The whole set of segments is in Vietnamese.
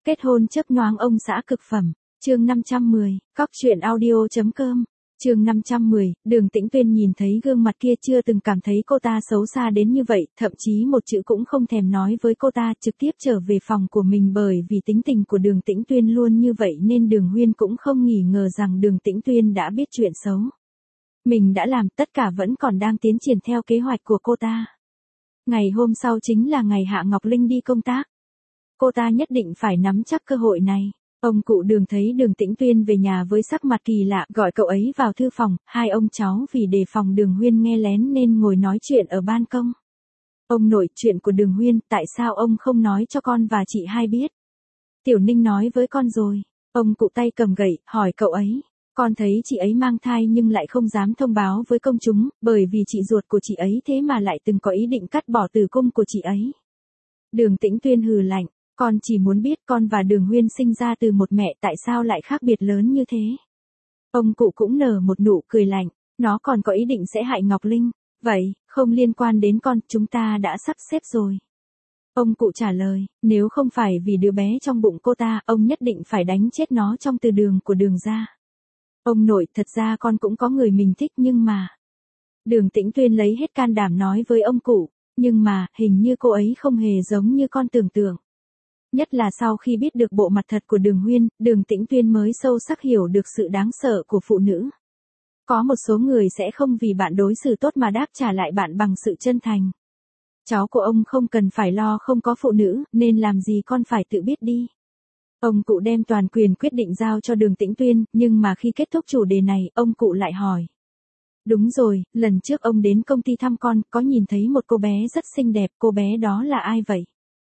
Kết hôn chớp nhoáng ông xã cực phẩm. Chương 510, Cóc truyện audio.com. Chương 510, Đường Tĩnh Tuyên nhìn thấy gương mặt kia chưa từng cảm thấy cô ta xấu xa đến như vậy, thậm chí một chữ cũng không thèm nói với cô ta, trực tiếp trở về phòng của mình bởi vì tính tình của Đường Tĩnh Tuyên luôn như vậy nên Đường Huyên cũng không nghi ngờ rằng Đường Tĩnh Tuyên đã biết chuyện xấu. Mình đã làm, tất cả vẫn còn đang tiến triển theo kế hoạch của cô ta. Ngày hôm sau chính là ngày Hạ Ngọc Linh đi công tác. Cô ta nhất định phải nắm chắc cơ hội này. Ông cụ Đường thấy Đường Tĩnh Tuyên về nhà với sắc mặt kỳ lạ, gọi cậu ấy vào thư phòng, hai ông cháu vì đề phòng Đường Huyên nghe lén nên ngồi nói chuyện ở ban công. Ông nội, chuyện của Đường Huyên, tại sao ông không nói cho con và chị hai biết? Tiểu Ninh nói với con rồi. Ông cụ tay cầm gậy, hỏi cậu ấy. Con thấy chị ấy mang thai nhưng lại không dám thông báo với công chúng, bởi vì chị ruột của chị ấy thế mà lại từng có ý định cắt bỏ tử cung của chị ấy. Đường Tĩnh Tuyên hừ lạnh. Con chỉ muốn biết con và Đường Huyên sinh ra từ một mẹ tại sao lại khác biệt lớn như thế. Ông cụ cũng nở một nụ cười lạnh, nó còn có ý định sẽ hại Ngọc Linh, vậy, không liên quan đến con, chúng ta đã sắp xếp rồi. Ông cụ trả lời, nếu không phải vì đứa bé trong bụng cô ta, ông nhất định phải đánh chết nó trong từ đường của Đường gia. Ông nội, thật ra con cũng có người mình thích nhưng mà... Đường Tĩnh Tuyên lấy hết can đảm nói với ông cụ, nhưng mà, hình như cô ấy không hề giống như con tưởng tượng. Nhất là sau khi biết được bộ mặt thật của Đường Huyên, Đường Tĩnh Tuyên mới sâu sắc hiểu được sự đáng sợ của phụ nữ. Có một số người sẽ không vì bạn đối xử tốt mà đáp trả lại bạn bằng sự chân thành. Cháu của ông không cần phải lo không có phụ nữ, nên làm gì con phải tự biết đi. Ông cụ đem toàn quyền quyết định giao cho Đường Tĩnh Tuyên, nhưng mà khi kết thúc chủ đề này, ông cụ lại hỏi. Đúng rồi, lần trước ông đến công ty thăm con, có nhìn thấy một cô bé rất xinh đẹp, cô bé đó là ai vậy?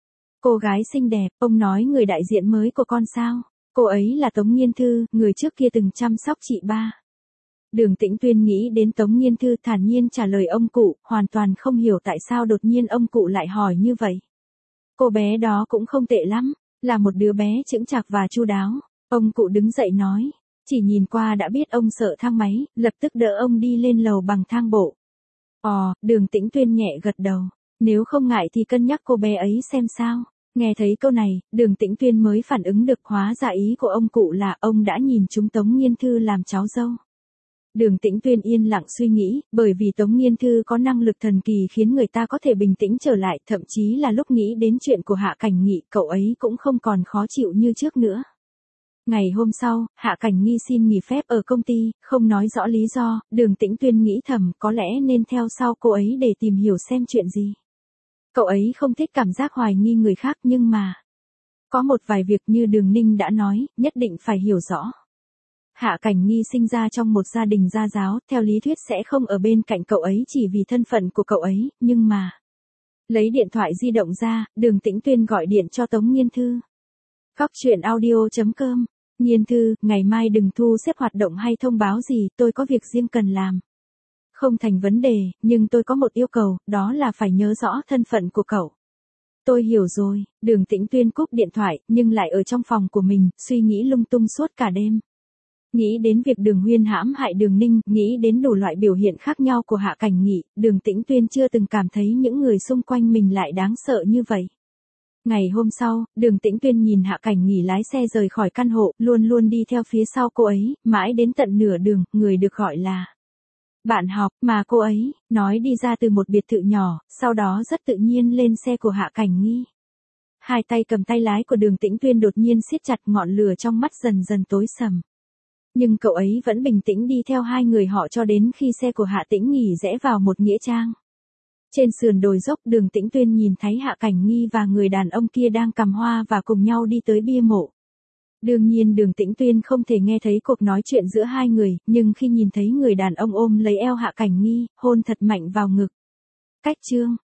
Cô gái xinh đẹp, ông nói người đại diện mới của con sao? Cô ấy là Tống Nghiên Thư, người trước kia từng chăm sóc chị ba. Đường Tĩnh Tuyên nghĩ đến Tống Nghiên Thư thản nhiên trả lời ông cụ, hoàn toàn không hiểu tại sao đột nhiên ông cụ lại hỏi như vậy. Cô bé đó cũng không tệ lắm, là một đứa bé chững chạc và chu đáo. Ông cụ đứng dậy nói, chỉ nhìn qua đã biết ông sợ thang máy, lập tức đỡ ông đi lên lầu bằng thang bộ. Đường Tĩnh Tuyên nhẹ gật đầu, nếu không ngại thì cân nhắc cô bé ấy xem sao. Nghe thấy câu này, Đường Tĩnh Tuyên mới phản ứng được, hóa ra ý của ông cụ là ông đã nhìn chúng Tống Nghiên Thư làm cháu dâu. Đường Tĩnh Tuyên yên lặng suy nghĩ, bởi vì Tống Nghiên Thư có năng lực thần kỳ khiến người ta có thể bình tĩnh trở lại, thậm chí là lúc nghĩ đến chuyện của Hạ Cảnh Nghị, cậu ấy cũng không còn khó chịu như trước nữa. Ngày hôm sau, Hạ Cảnh Nghi xin nghỉ phép ở công ty, không nói rõ lý do, Đường Tĩnh Tuyên nghĩ thầm có lẽ nên theo sau cô ấy để tìm hiểu xem chuyện gì. Cậu ấy không thích cảm giác hoài nghi người khác nhưng mà... Có một vài việc như Đường Ninh đã nói, nhất định phải hiểu rõ. Hạ Cảnh Nghi sinh ra trong một gia đình gia giáo, theo lý thuyết sẽ không ở bên cạnh cậu ấy chỉ vì thân phận của cậu ấy, nhưng mà... Lấy điện thoại di động ra, Đường Tĩnh Tuyên gọi điện cho Tống Nghiên Thư. Cóc truyện audio.com. Nghiên Thư, ngày mai đừng thu xếp hoạt động hay thông báo gì, tôi có việc riêng cần làm. Không thành vấn đề, nhưng tôi có một yêu cầu, đó là phải nhớ rõ thân phận của cậu. Tôi hiểu rồi, Đường Tĩnh Tuyên cúp điện thoại, nhưng lại ở trong phòng của mình, suy nghĩ lung tung suốt cả đêm. Nghĩ đến việc Đường Huyên hãm hại Đường Ninh, nghĩ đến đủ loại biểu hiện khác nhau của Hạ Cảnh Nghị, Đường Tĩnh Tuyên chưa từng cảm thấy những người xung quanh mình lại đáng sợ như vậy. Ngày hôm sau, Đường Tĩnh Tuyên nhìn Hạ Cảnh Nghị lái xe rời khỏi căn hộ, luôn luôn đi theo phía sau cô ấy, mãi đến tận nửa đường, người được gọi là bạn học mà cô ấy nói đi ra từ một biệt thự nhỏ, sau đó rất tự nhiên lên xe của Hạ Cảnh Nghi. Hai tay cầm tay lái của Đường Tĩnh Tuyên đột nhiên siết chặt, ngọn lửa trong mắt dần dần tối sầm. Nhưng cậu ấy vẫn bình tĩnh đi theo hai người họ cho đến khi xe của Hạ Tĩnh Nghỉ rẽ vào một nghĩa trang. Trên sườn đồi dốc, Đường Tĩnh Tuyên nhìn thấy Hạ Cảnh Nghi và người đàn ông kia đang cầm hoa và cùng nhau đi tới bia mộ. Đương nhiên Đường Tĩnh Tuyên không thể nghe thấy cuộc nói chuyện giữa hai người, nhưng khi nhìn thấy người đàn ông ôm lấy eo Hạ Cảnh Nghi, hôn thật mạnh vào ngực. Cách chương